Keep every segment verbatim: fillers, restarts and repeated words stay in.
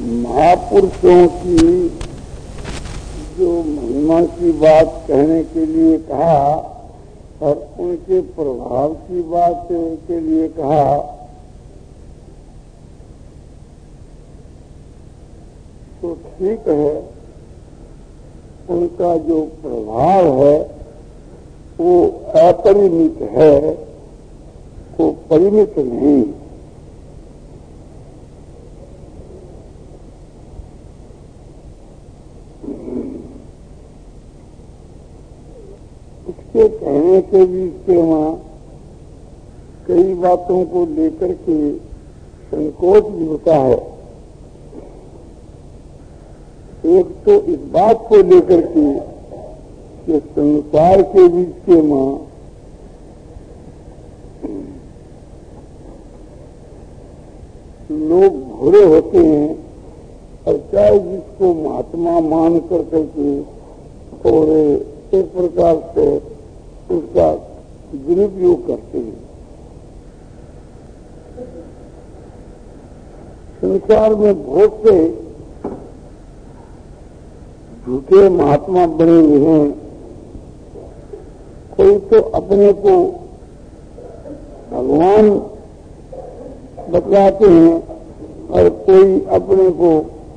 महापुरुषों की जो महिमा की बात कहने के लिए कहा और उनके प्रभाव की बात के लिए कहा, तो ठीक है, उनका जो प्रभाव है वो अपरिमित है, वो परिमित नहीं। उसके कहने के बीच के वहाँ कई बातों को लेकर के संकोच भी होता है। एक तो इस बात को लेकर के कि संसार के बीच के मां लोग भूरे होते हैं और चाहे जिसको महात्मा मान कर करके और एक प्रकार से उसका दुरुपयोग करते हैं। संसार में बहुत से झूठे महात्मा बने हुए हैं। कोई तो अपने को भगवान बतलाते हैं और कोई अपने को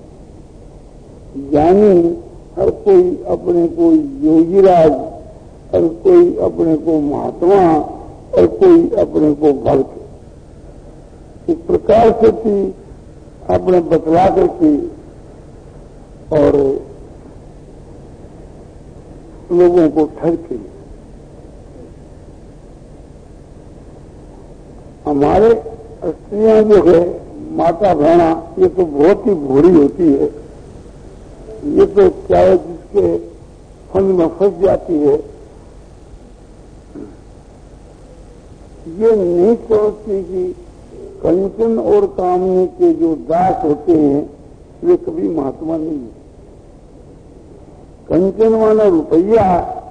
ज्ञानी, और कोई अपने को योगीराज, और कोई अपने को महात्मा, और कोई अपने को भक्त। इस प्रकार से भी अपने बतला करके और लोगों को ठगते। हमारे स्त्रियां जो है, माता बहना, ये तो बहुत ही भोली होती है। ये तो चाहे जिसके फंद में फंस जाती है, ये नहीं समझती कि कंचन और कामनी के जो दास होते हैं वे कभी महात्मा नहीं है। कंचन माना रुपया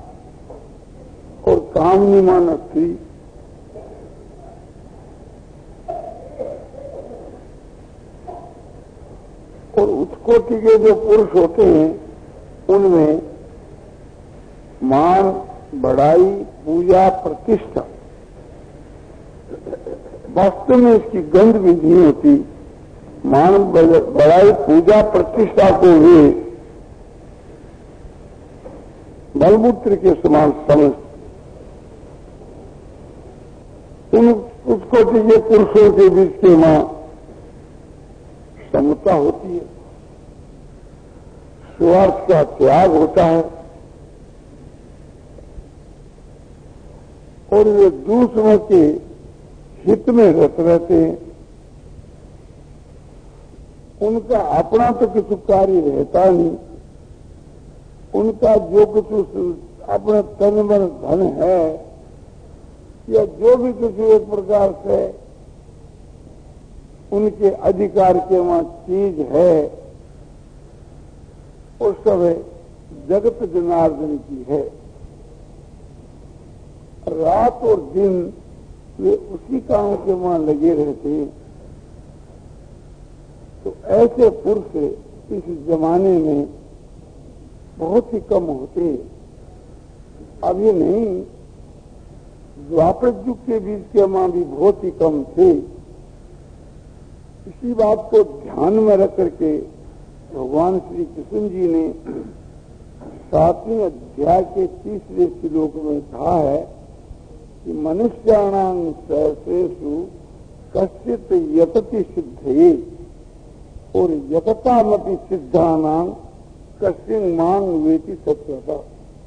और कामनी माना स्त्री। और उत्कोटि के जो पुरुष होते हैं उनमें मान, बड़ाई, पूजा, प्रतिष्ठा, वास्तव में इसकी गंध भी नहीं होती। मान, बड़ाई, पूजा, प्रतिष्ठा को वे बलमूत्र के समान समझ। उन उत्कोटि के पुरुषों के बीच के मां समता होती है, स्वार्थ का त्याग होता है और वे दूसरों के हित में रत रहते हैं। उनका अपना तो कुछ कार्य रहता नहीं। उनका जो कुछ अपने तन मन धन है या जो भी कुछ एक प्रकार से उनके अधिकार के वहां चीज है, वो सब जगत जनार्दन की है। रात और दिन वे उसी काम के वहां लगे रहते हैं। तो ऐसे पुरुष इस जमाने में बहुत ही कम होते हैं। अब ये नहीं, द्वापर युग के बीच के मां भी बहुत ही कम थे। इसी बात को ध्यान में रख करके भगवान श्री कृष्ण जी ने सातवें अध्याय के तीसरे श्लोक में कहा है कि मनुष्याणां सहस्रेषु कश्चित् यतति सिद्धये और यततामपि सिद्धानां कश्चिन् मां वेति सत्यता।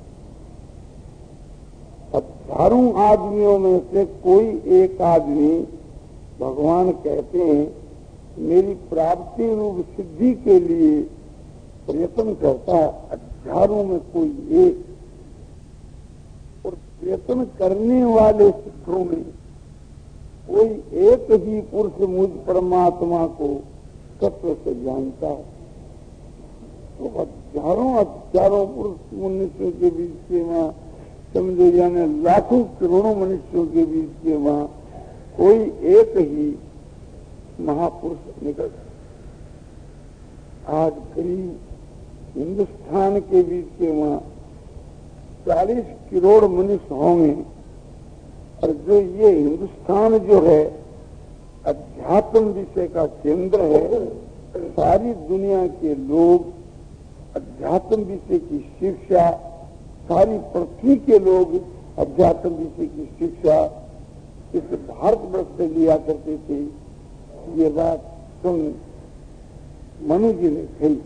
हजारों आदमियों में से कोई एक आदमी भगवान कहते हैं मेरी प्राप्ति रूप सिद्धि के लिए प्रयत्न करता है। हजारों में कोई एक, और प्रयत्न करने वाले सिद्धों में कोई एक ही पुरुष मुझ परमात्मा को तत्व से जानता है। तो हजारों हजारों पुरुष मनुष्यों के बीच के वहां समझे जाने लाखों करोड़ों मनुष्यों के बीच के वहां कोई एक ही महापुरुष निकल। आज करीब हिंदुस्तान के बीच के वहां चालीस करोड़ मनुष्य होंगे, और जो ये हिंदुस्तान जो है अध्यात्म विषय का केंद्र है, सारी दुनिया के लोग अध्यात्म विषय की शिक्षा, सारी पृथ्वी के लोग अध्यात्म विषय की शिक्षा इस भारतवर्ष से लिया करते थे। ये बात सुन मनु जी ने कही।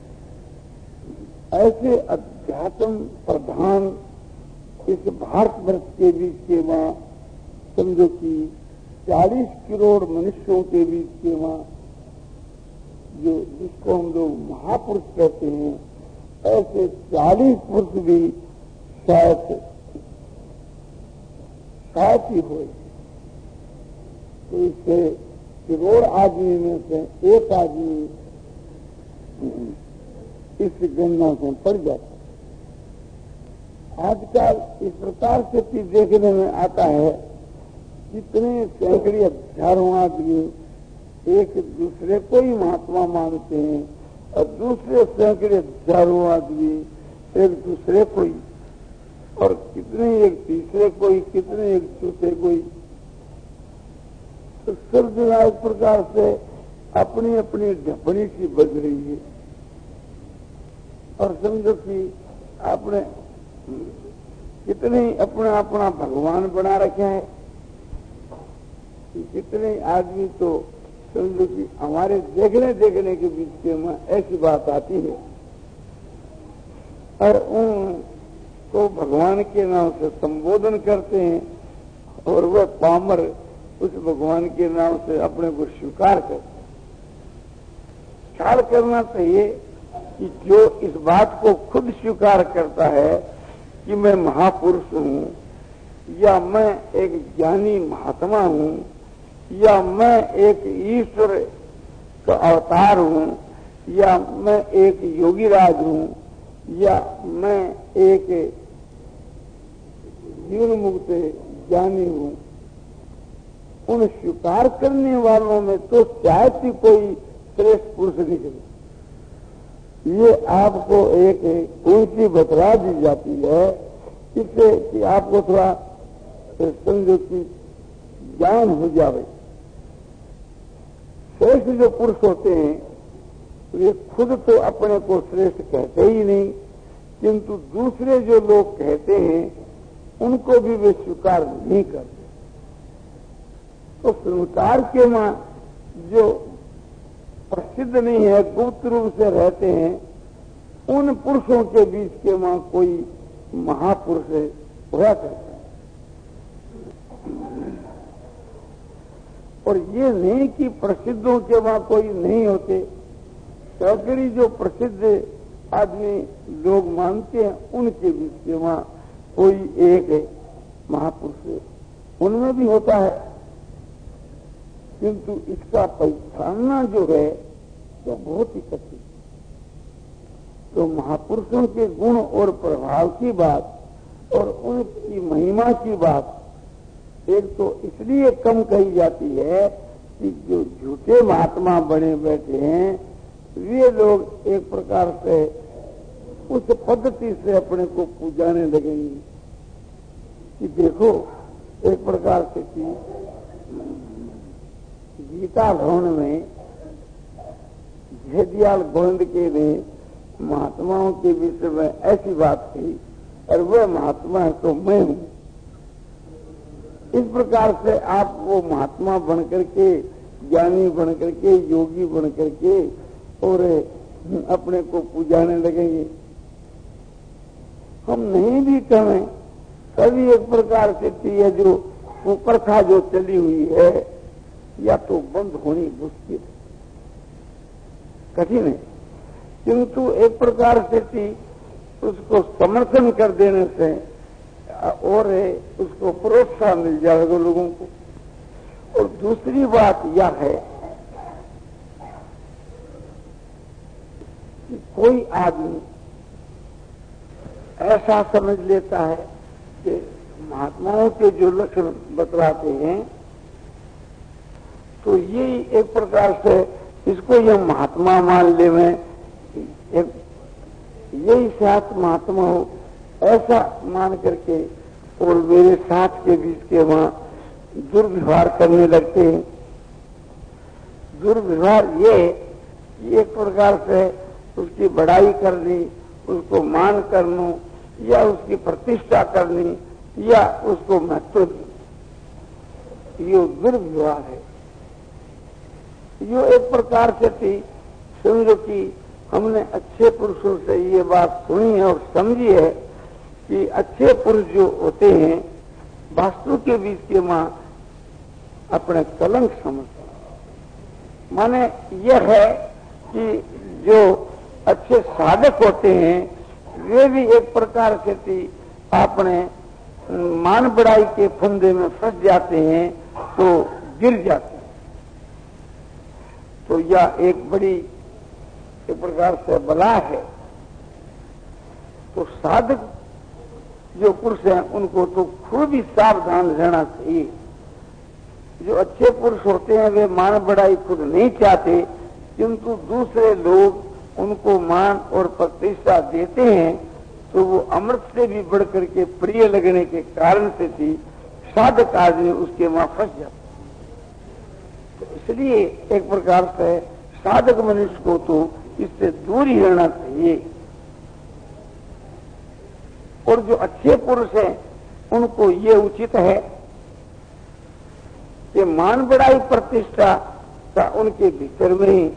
ऐसे अध्यात्म प्रधान इस भारतवर्ष के बीच के वहां समझो कि चालीस करोड़ मनुष्यों के बीच के वहां जो जिसको हम लोग महापुरुष कहते हैं, ऐसे चालीस पुरुष भी शायद शायद ही हो। तो इससे करोड़ आदमी में से एक आदमी इस गणना से पड़ जाता है। आजकल इस प्रकार से भी देखने में आता है, कितने सैकड़े हजारों आदमी एक दूसरे को ही महात्मा मानते हैं, और दूसरे सैकड़े हजारों आदमी एक दूसरे को ही, और कितने एक तीसरे को ही, कितने एक चौथे को ही। तो सब जगह इस प्रकार से अपनी अपनी ढपनी सी बज रही है, और समझो कि आपने कितने अपना अपना भगवान बना रखे हैं। कितने आदमी तो समझो कि हमारे देखने देखने के बीच के में ऐसी बात आती है, और उनको भगवान के नाम से संबोधन करते हैं, और वह पामर उस भगवान के नाम से अपने को स्वीकार करते हैं। ख्याल करना चाहिए कि जो इस बात को खुद स्वीकार करता है कि मैं महापुरुष हूं, या मैं एक ज्ञानी महात्मा हूं, या मैं एक ईश्वर का अवतार हूं, या मैं एक योगीराज हूं, या मैं एक जीवन मुक्त ज्ञानी हूं, उन स्वीकार करने वालों में तो शायद ही कोई श्रेष्ठ पुरुष निकले। ये आपको एक ऊंची बतला दी जाती है, इससे कि आपको थोड़ा समझो कि ज्ञान हो जाए। श्रेष्ठ जो पुरुष होते हैं वे खुद तो अपने को श्रेष्ठ कहते ही नहीं, किंतु दूसरे जो लोग कहते हैं उनको भी वे स्वीकार नहीं करते। तो संसार के मां जो प्रसिद्ध नहीं है, गुप्त रूप से रहते हैं, उन पुरुषों के बीच के मां कोई महापुरुष हुआ करता है। और ये नहीं कि प्रसिद्धों के वहां कोई नहीं होते, सैकड़ी जो प्रसिद्ध आदमी लोग मानते हैं उनके बीच के वहां कोई एक महापुरुष उनमें भी होता है, किंतु इसका पहचानना जो है तो बहुत ही कठिन। तो महापुरुषों के गुण और प्रभाव की बात और उनकी महिमा की बात एक तो इसलिए कम कही जाती है कि जो झूठे महात्मा बने बैठे हैं वे लोग एक प्रकार से उस पद्धति से अपने को पूजाने लगेंगे कि देखो एक प्रकार से कि गीता भवन में जयदयाल गोविंद के ने महात्माओं के विषय में ऐसी बात कही, और वह महात्मा है तो मैं हूं। इस प्रकार से आप वो महात्मा बन करके, ज्ञानी बन करके, योगी बन करके और अपने को पूजाने लगेंगे। हम नहीं भी कहें तभी एक प्रकार से है जो वो प्रथा जो चली हुई है या तो बंद होनी मुश्किल है, कठिन है, किंतु एक प्रकार से थी उसको समर्थन कर देने से और उसको प्रोत्साहन मिल जाएगा लोगों को। और दूसरी बात यह है कि कोई आदमी ऐसा समझ लेता है कि महात्माओं के जो लक्षण बतलाते हैं तो ये एक प्रकार से इसको यह महात्मा मान ले में एक यही साथ महात्मा हो ऐसा मान करके और मेरे साथ के बीच के वहां दुर्व्यवहार करने लगते हैं। दुर्व्यवहार ये एक प्रकार से उसकी बड़ाई करनी, उसको मान करना या उसकी प्रतिष्ठा करनी या उसको महत्व देना, ये दुर्व्यवहार है। यो एक प्रकार से थी, समझो कि हमने अच्छे पुरुषों से ये बात सुनी है और समझी है कि अच्छे पुरुष जो होते हैं वास्तु के बीच के मां अपने कलंक समझते हैं। माने यह है कि जो अच्छे साधक होते हैं वे भी एक प्रकार से थी अपने मान बढ़ाई के फंदे में फंस जाते हैं तो गिर जाते हैं। तो यह एक बड़ी एक प्रकार से बला है। तो साधक जो पुरुष हैं उनको तो खूब ही सावधान रहना चाहिए। जो अच्छे पुरुष होते हैं वे मान बढ़ाई खुद नहीं चाहते, किंतु दूसरे लोग उनको मान और प्रतिष्ठा देते हैं तो वो अमृत से भी बढ़कर के प्रिय लगने के कारण से थी साधक आदमी उसके वहां फंस जाता। तो इसलिए एक प्रकार से साधक मनुष्य को तो इससे दूर ही रहना चाहिए। और जो अच्छे पुरुष हैं उनको ये उचित है कि मान बढ़ाई प्रतिष्ठा का उनके भीतर में ही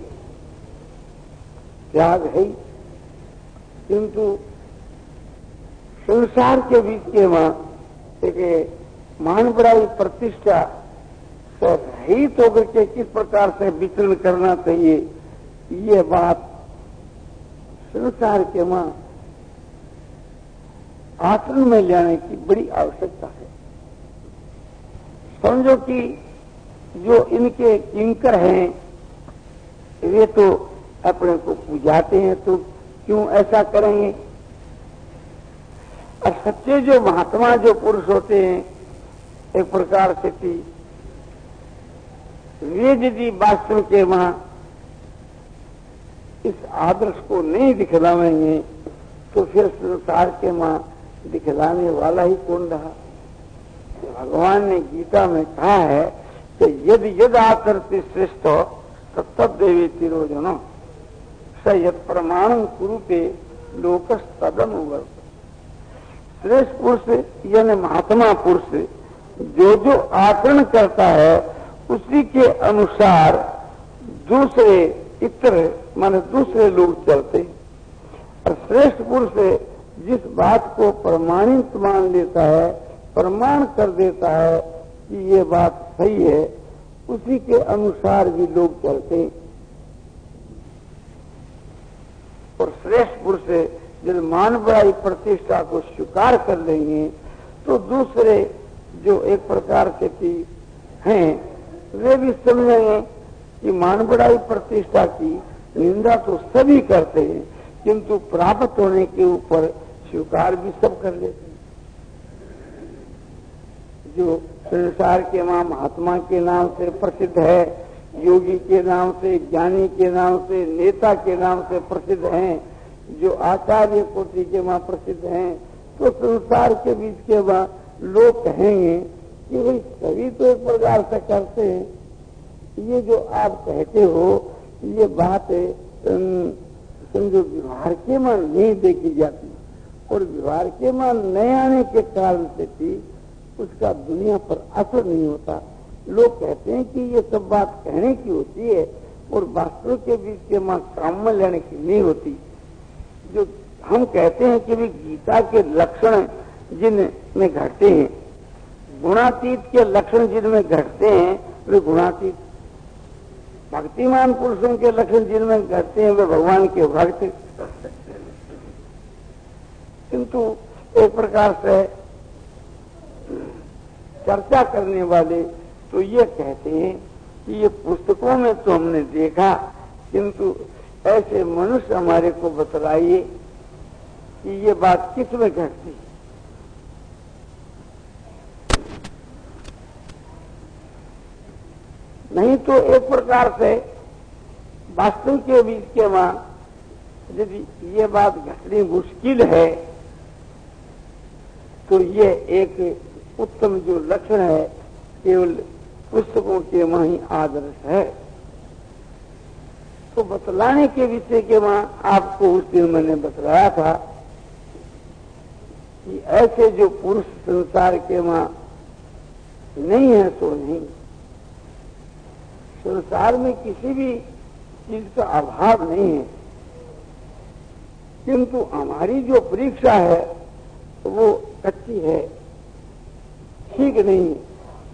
त्याग है, किंतु संसार के बीच के वहां एक मान बढ़ाई प्रतिष्ठा से रहित होकर के किस प्रकार से विचरण करना चाहिए, ये बात संसार के वहां आचरण में लाने की बड़ी आवश्यकता है। समझो कि जो इनके किंकर हैं वे तो अपने को पूजाते हैं, तो क्यों ऐसा करेंगे। और सच्चे जो महात्मा जो पुरुष होते हैं एक प्रकार से थी वे यदि वास्तव के वहां इस आदर्श को नहीं दिखलावेंगे तो फिर संसार के वहां दिखलाने वाला ही कौन रहा। भगवान ने गीता में कहा है कि यदि यद आकर्ति श्रेष्ठ तत्व देवी तिरोजनो स यद प्रमाण कुरुते लोकस तदम वर्त। श्रेष्ठ पुरुष यानी महात्मा पुरुष जो जो आचरण करता है उसी के अनुसार दूसरे इतर माने दूसरे लोग चलते हैं। और श्रेष्ठ पुरुष जिस बात को प्रमाणित मान लेता है, प्रमाण कर देता है कि ये बात सही है, उसी के अनुसार भी लोग चलते हैं। और श्रेष्ठ पुरुष जब मान बढ़ाई प्रतिष्ठा को स्वीकार कर लेंगे तो दूसरे जो एक प्रकार से की हैं वे भी समझेंगे कि मान बढ़ाई प्रतिष्ठा की निंदा तो सभी करते हैं, किंतु प्राप्त होने के ऊपर स्वीकार भी सब कर लेते हैं। जो संसार के वहां महात्मा के नाम से प्रसिद्ध है, योगी के नाम से, ज्ञानी के नाम से, नेता के नाम से प्रसिद्ध हैं, जो आचार्य कोटि के वहां प्रसिद्ध हैं, तो संसार के बीच के वहां लोग कहेंगे कि भाई सभी तो एक प्रकार से करते हैं, ये जो आप कहते हो ये बात समझो व्यवहार के मान नहीं देखी जाती। और व्यवहार के मान न आने के कारण से भी उसका दुनिया पर असर नहीं होता। लोग कहते हैं कि ये सब बात कहने की होती है और वास्तव के बीच के मां काम में लेने की नहीं होती। जो हम कहते हैं कि भी गीता के लक्षण जिनमें घटते हैं, गुणातीत के लक्षण जिनमें घटते हैं वे गुणातीत, भक्तिमान पुरुषों के लक्षण जिनमें घटते हैं वे भगवान के भक्त। किंतु एक प्रकार से चर्चा करने वाले तो ये कहते हैं कि ये पुस्तकों में तो हमने देखा, किंतु ऐसे मनुष्य हमारे को बतलाइए कि ये बात किस में घटती है। नहीं तो एक प्रकार से वास्तव के बीच के वहां यदि ये बात घटनी मुश्किल है तो ये एक उत्तम जो लक्षण है केवल पुस्तकों के वहाँ ही आदर्श है। तो बतलाने के विषय के वहाँ आपको उस दिन मैंने बतलाया था कि ऐसे जो पुरुष संसार के वहाँ नहीं है सो नहीं, संसार में किसी भी चीज का अभाव नहीं है, किंतु हमारी जो परीक्षा है वो कच्ची है, ठीक नहीं है।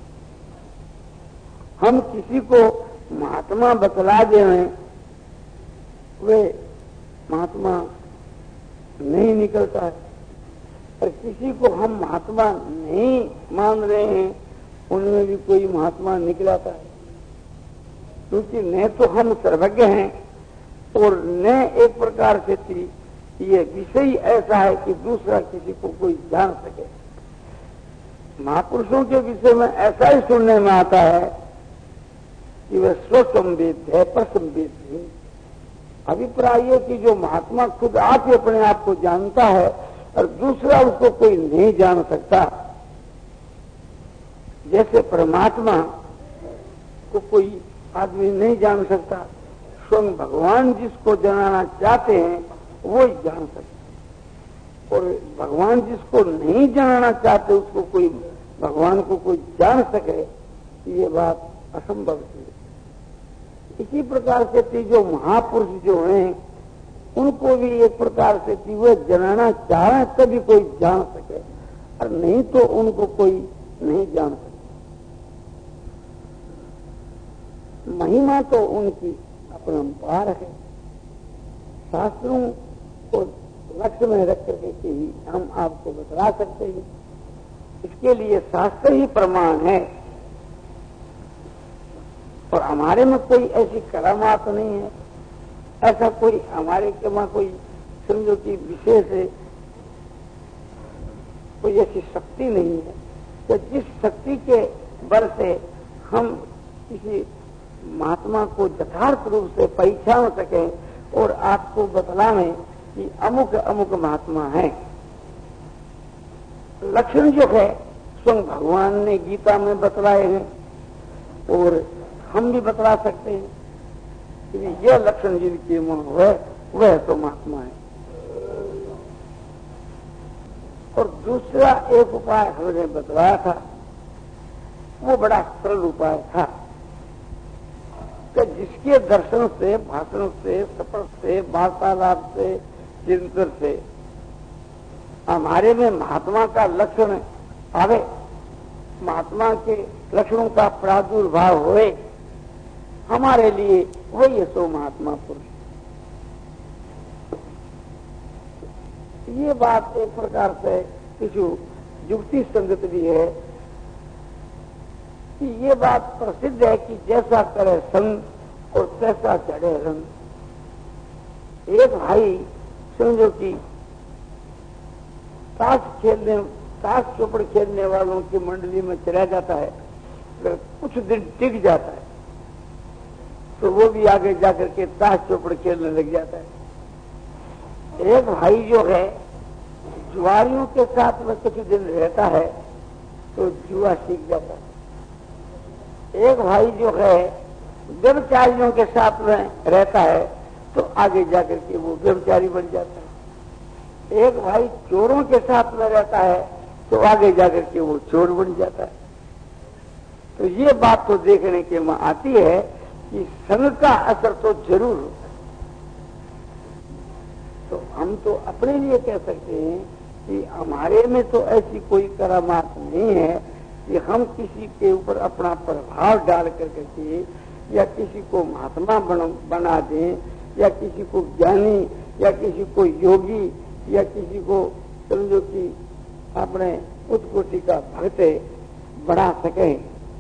हम किसी को महात्मा बतला दें, वे महात्मा नहीं निकलता है, और किसी को हम महात्मा नहीं मान रहे हैं, उनमें भी कोई महात्मा निकलाता है। क्योंकि न तो हम सर्वज्ञ हैं और न एक प्रकार से ये विषय ऐसा है कि दूसरा किसी को कोई जान सके। महापुरुषों के विषय में ऐसा ही सुनने में आता है कि वह स्वसंवेद है, परसंवेद नहीं। अभिप्राय है कि जो महात्मा खुद आप ही अपने आप को जानता है और दूसरा उसको कोई नहीं जान सकता। जैसे परमात्मा को कोई आदमी नहीं जान सकता, स्वयं भगवान जिसको जानना चाहते हैं वो ही जान सकते, और भगवान जिसको नहीं जानना चाहते उसको कोई भगवान को कोई जान सके, ये बात असंभव है। इसी प्रकार से थी जो महापुरुष जो हैं उनको भी एक प्रकार से थी वो जानना चाहे तभी कोई जान सके, और नहीं तो उनको कोई नहीं जान सके। महिमा तो उनकी अपरंपार है, शास्त्रों को लक्ष्य में रख करके ही हम आपको बतला सकते हैं। इसके लिए शास्त्र ही प्रमाण है, और हमारे में कोई ऐसी करामात नहीं है, ऐसा कोई हमारे के वहां कोई समझो कि विशेष है, कोई ऐसी शक्ति नहीं है कि जिस शक्ति के बल से हम किसी महात्मा को यथार्थ रूप से पहचान सके और आपको बतलावें कि अमुक अमुक महात्मा है। लक्षण जो है स्वयं भगवान ने गीता में बतलाए हैं और हम भी बतला सकते हैं कि यह लक्षण जिनके मुंह है वह तो महात्मा है। और दूसरा एक उपाय हमने बतलाया था, वो बड़ा सरल उपाय था कि जिसके दर्शन से, भाषण से, स्पर्श से, वार्तालाप से, चिंतन से हमारे में महात्मा का लक्षण आवे, महात्मा के लक्षणों का प्रादुर्भाव होए, हमारे लिए वही सो महात्मा पुरुष। ये बात एक प्रकार से किसी युक्ति संगत भी है कि ये बात प्रसिद्ध है कि जैसा करे संग और तैसा चढ़े रंग। एक भाई समझो कि ताश खेलने ताश चौपड़ खेलने वालों की मंडली में चला जाता है, अगर कुछ दिन टिक जाता है तो वो भी आगे जाकर के ताश चौपड़ खेलने लग जाता है। एक भाई जो है जुआरियों के साथ में कुछ दिन रहता है तो जुआ सीख जाता है। एक भाई जो है व्यभिचारियों के साथ में रहता है तो आगे जाकर के वो व्यभिचारी बन जाता है। एक भाई चोरों के साथ में रहता है तो आगे जाकर के वो चोर बन जाता है। तो ये बात तो देखने के में आती है कि संग का असर तो जरूर हो। तो हम तो अपने लिए कह सकते हैं कि हमारे में तो ऐसी कोई करामात नहीं है कि हम किसी के ऊपर अपना प्रभाव डाल करके या किसी को महात्मा बना दें, या किसी को ज्ञानी, या किसी को योगी, या किसी को समझो कि अपने उत्कोटि का भक्त बना सके।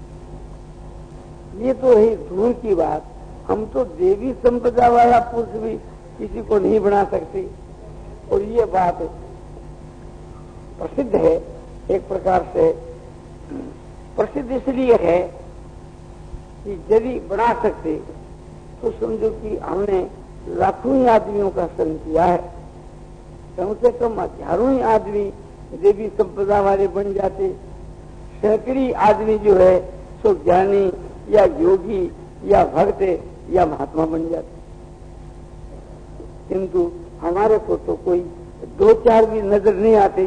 ये तो है दूर की बात। हम तो देवी संपदा वाला पुरुष भी किसी को नहीं बना सकते, और ये बात प्रसिद्ध है। एक प्रकार से प्रसिद्ध इसलिए है कि यदि बना सकते तो समझो कि हमने लाखों ही आदमियों का संग किया है, कम से कम हजारों ही आदमी देवी संपदा वाले बन जाते, सैकड़ी आदमी जो है सो ज्ञानी या योगी या भक्त या महात्मा बन जाते। किंतु हमारे को तो कोई दो चार भी नजर नहीं आते।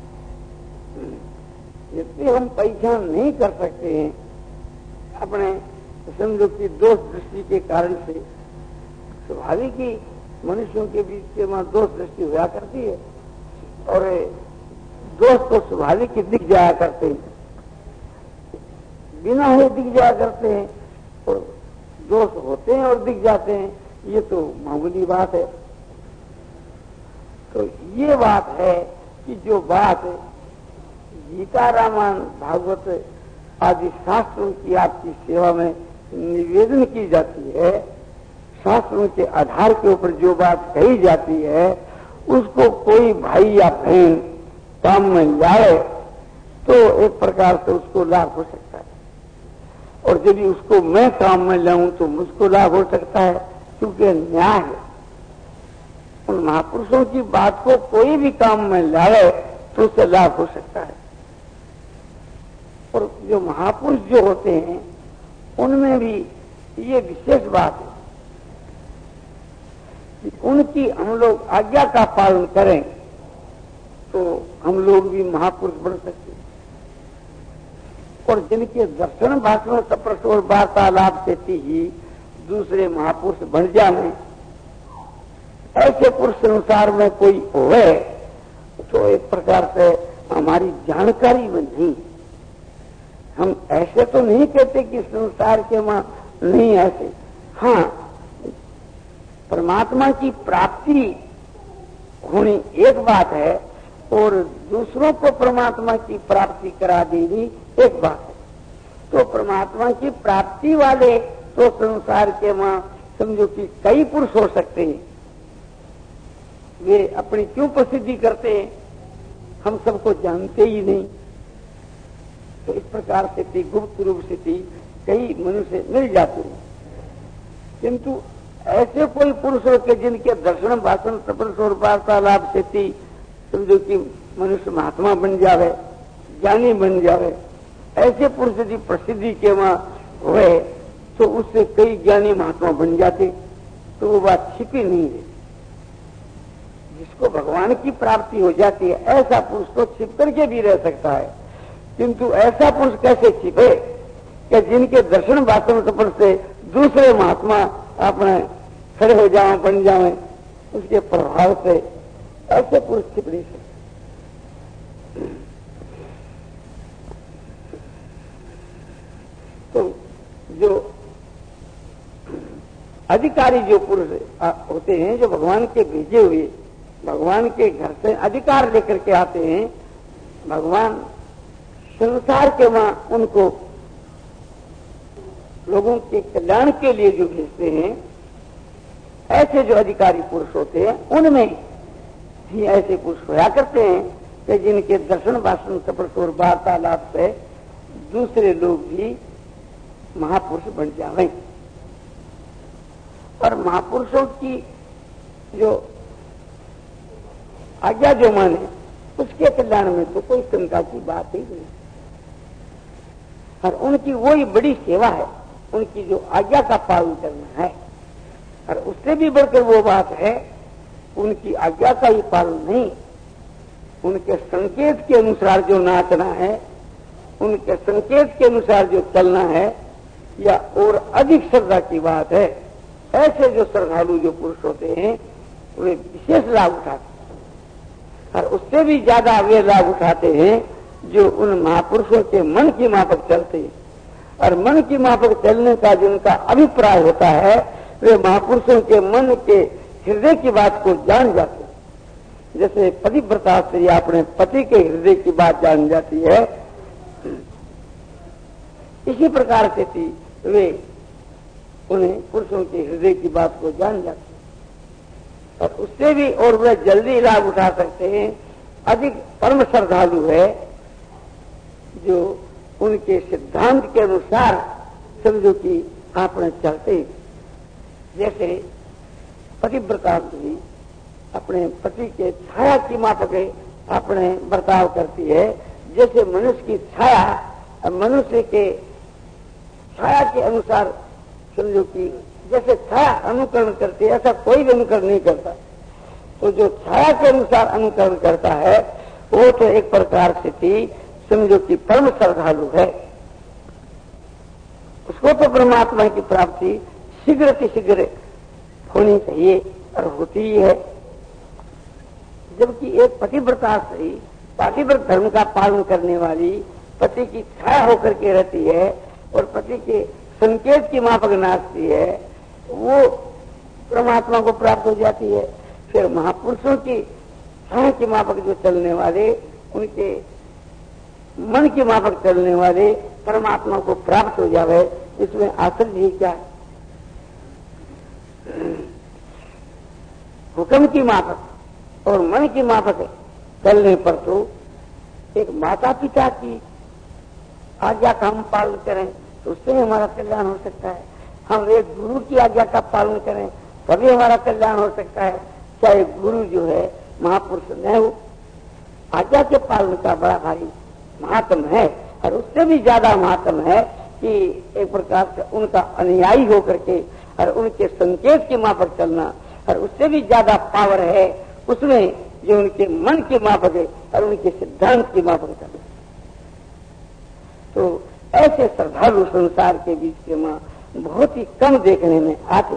इसलिए हम पहचान नहीं कर सकते हैं अपने समझो कि दोष दृष्टि के कारण से। स्वाभाविक ही मनुष्यों के बीच के वहां दोष दृष्टि हुआ करती है और दोष तो स्वाभाविक ही दिख जाया करते हैं, बिना ही दिख जाया करते हैं, और दोष होते हैं और दिख जाते हैं, ये तो मामूली बात है। तो ये बात है कि जो बात गीता रामायण भागवत आदि शास्त्रों की आपकी सेवा में निवेदन की जाती है, शास्त्रों के आधार के ऊपर जो बात कही जाती है, उसको कोई भाई या बहन काम में लाए तो एक प्रकार से उसको लाभ हो सकता है, और जब उसको मैं काम में लाऊं तो मुझको लाभ हो सकता है, क्योंकि न्याय है। उन महापुरुषों की बात को कोई भी काम में लाए तो उससे लाभ हो सकता है। और जो महापुरुष जो होते हैं उनमें भी ये विशेष बात है कि उनकी हम लोग आज्ञा का पालन करें तो हम लोग भी महापुरुष बन सकते हैं। और जिनके दर्शन भाषण तपस्या और वार्तालाप से ही दूसरे महापुरुष बन जाए, ऐसे पुरुष संसार में कोई होवे तो एक प्रकार से हमारी जानकारी में नहीं। हम ऐसे तो नहीं कहते कि संसार के वहां नहीं ऐसे, हाँ परमात्मा की प्राप्ति होनी एक बात है और दूसरों को परमात्मा की प्राप्ति करा देनी एक बात है। तो परमात्मा की प्राप्ति वाले तो संसार के वहां समझो कि कई पुरुष हो सकते हैं, वे अपनी क्यों प्रसिद्धि करते हैं, हम सबको जानते ही नहीं। तो इस प्रकार से थी गुप्त रूप से थी कई मनुष्य मिल जाते हैं, किंतु ऐसे कोई पुरुष हो के जिनके दर्शन भाषण तपस्या और वार्तालाप से थी समझो कि मनुष्य महात्मा बन जावे, ज्ञानी बन जावे, ऐसे पुरुष यदि प्रसिद्धि के वहां हुए तो उससे कई ज्ञानी महात्मा बन जाते, तो वो बात छिपी नहीं है। जिसको भगवान की प्राप्ति हो जाती है ऐसा पुरुष तो छिप करके भी रह सकता है, किंतु ऐसा पुरुष कैसे छिपे कि जिनके दर्शन भाषण सफर से दूसरे महात्मा अपने खड़े हो जाए, बन जाए, उसके प्रभाव से ऐसे पुरुष छिप नहीं सकते। तो जो अधिकारी जो पुरुष होते हैं, जो भगवान के भेजे हुए भगवान के घर से अधिकार लेकर के आते हैं, भगवान संसार के वहां उनको लोगों के कल्याण के लिए जो भेजते हैं, ऐसे जो अधिकारी पुरुष होते हैं उनमें भी ऐसे पुरुष होया करते हैं कि जिनके दर्शन भाषण तपस्या और वार्तालाप से दूसरे लोग भी महापुरुष बन जाएं। और महापुरुषों की जो आज्ञा जो माने उसके कल्याण में तो कोई शंका की बात ही नहीं। और उनकी वही बड़ी सेवा है, उनकी जो आज्ञा का पालन करना है। और उससे भी बढ़कर वो बात है, उनकी आज्ञा का ही पालन नहीं, उनके संकेत के अनुसार जो नाचना है, उनके संकेत के अनुसार जो चलना है, या और अधिक श्रद्धा की बात है। ऐसे जो श्रद्धालु जो पुरुष होते हैं वे विशेष लाभ उठाते हैं, और उससे भी ज्यादा वे लाभ उठाते हैं जो उन महापुरुषों के मन की माफक चलते हैं। और मन की माफक चलने का जिनका अभिप्राय होता है, वे महापुरुषों के मन के हृदय की बात को जान जाते हैं। जैसे पतिव्रता स्त्री अपने पति के हृदय की बात जान जाती है, इसी प्रकार से थी वे उन्हें पुरुषों के हृदय की बात को जान जाते हैं, और उससे भी और वे जल्दी लाभ उठा सकते हैं। अधिक परम श्रद्धालु है जो उनके सिद्धांत के अनुसार समझो कि आपने चलते। जैसे पतिव्रता भी अपने पति के छाया की माफक अपने बर्ताव करती है। जैसे मनुष्य की छाया मनुष्य के छाया के अनुसार समझो कि जैसे छाया अनुकरण करती है, ऐसा कोई भी अनुकरण नहीं करता। तो जो छाया के अनुसार अनुकरण करता है वो तो एक प्रकार से थी समझो कि परम श्रद्धालु है। उसको तो परमात्मा की प्राप्ति शीघ्र से शीघ्र होनी चाहिए और होती ही है। जबकि एक पतिव्रता स्त्री पातिव्रत धर्म का पालन करने वाली पति की छाया होकर के रहती है और पति के संकेत की माफक नाचती है, वो परमात्मा को प्राप्त हो जाती है। फिर महापुरुषों की छाया की माफक जो चलने वाले, उनके मन की माफक चलने वाले परमात्मा को प्राप्त हो जावे, इसमें आश्चर्य ही क्या है। हुक्म की माफक और मन की माफक चलने पर तो एक माता पिता की आज्ञा का हम पालन करें तो उससे हमारा कल्याण हो सकता है। हम एक गुरु की आज्ञा का पालन करें तभी हमारा कल्याण हो सकता है। चाहे गुरु जो है महापुरुष न हो, आज्ञा के पालन का बड़ा भारी महात्म है। और उससे भी ज्यादा महात्म है कि एक प्रकार से उनका अनुयायी होकर के और उनके संकेत की माफक चलना, और उससे भी ज्यादा पावर है उसमें जो उनके मन की माफक है और उनके सिद्धांत की माफक चलना। तो ऐसे श्रद्धालु संसार के बीच के मां बहुत ही कम देखने में आते।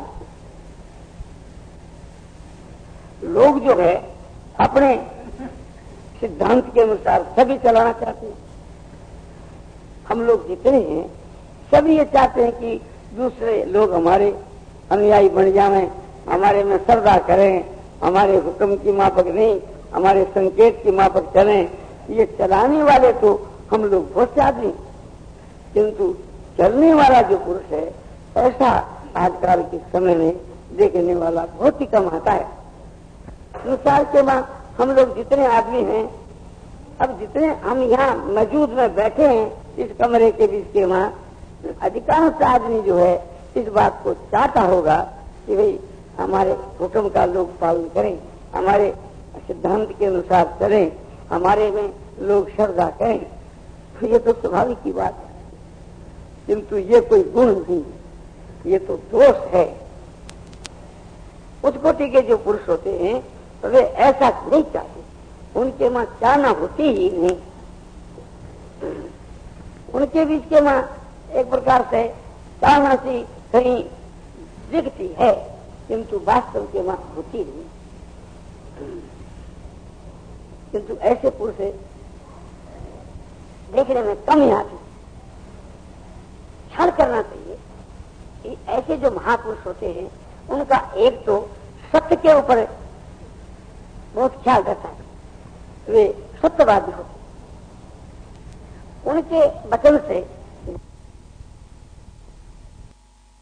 लोग जो है अपने सिद्धांत के अनुसार सभी चलाना चाहते हैं। हम लोग जितने हैं सभी ये चाहते हैं कि दूसरे लोग हमारे अनुयायी बन जाएं, हमारे में श्रद्धा करें, हमारे हुक्म की माफक नहीं, हमारे संकेत की माफक चलें। ये चलाने वाले तो हम लोग बहुत से आदमी, किंतु चलने वाला जो पुरुष है ऐसा आजकल के समय में देखने वाला बहुत ही कम आता है। संसार के मां हम लोग जितने आदमी हैं, अब जितने हम यहाँ मौजूद में बैठे हैं इस कमरे के बीच के मां, अधिकांश आदमी जो है इस बात को चाहता होगा कि भाई हमारे हुक्म का लोग पालन करें, हमारे सिद्धांत के अनुसार चलें, हमारे में लोग श्रद्धा करें। तो ये तो स्वाभाविक की बात है, किंतु ये कोई गुण नहीं, ये तो दोष है। उस कोटि के जो पुरुष होते हैं तो वे ऐसा नहीं चाहते, उनके मां चाहना होती ही नहीं। उनके बीच के मां एक प्रकार से चाहना सी कहीं दिखती है, किंतु वास्तव के मां होती नहीं। किंतु ऐसे पुरुष देखने में कम ही आते। ख्याल करना चाहिए कि ऐसे जो महापुरुष होते हैं उनका एक तो सत्य के ऊपर बहुत ख्याल रहता है, वे सत्यवादी होते। उनके वचन से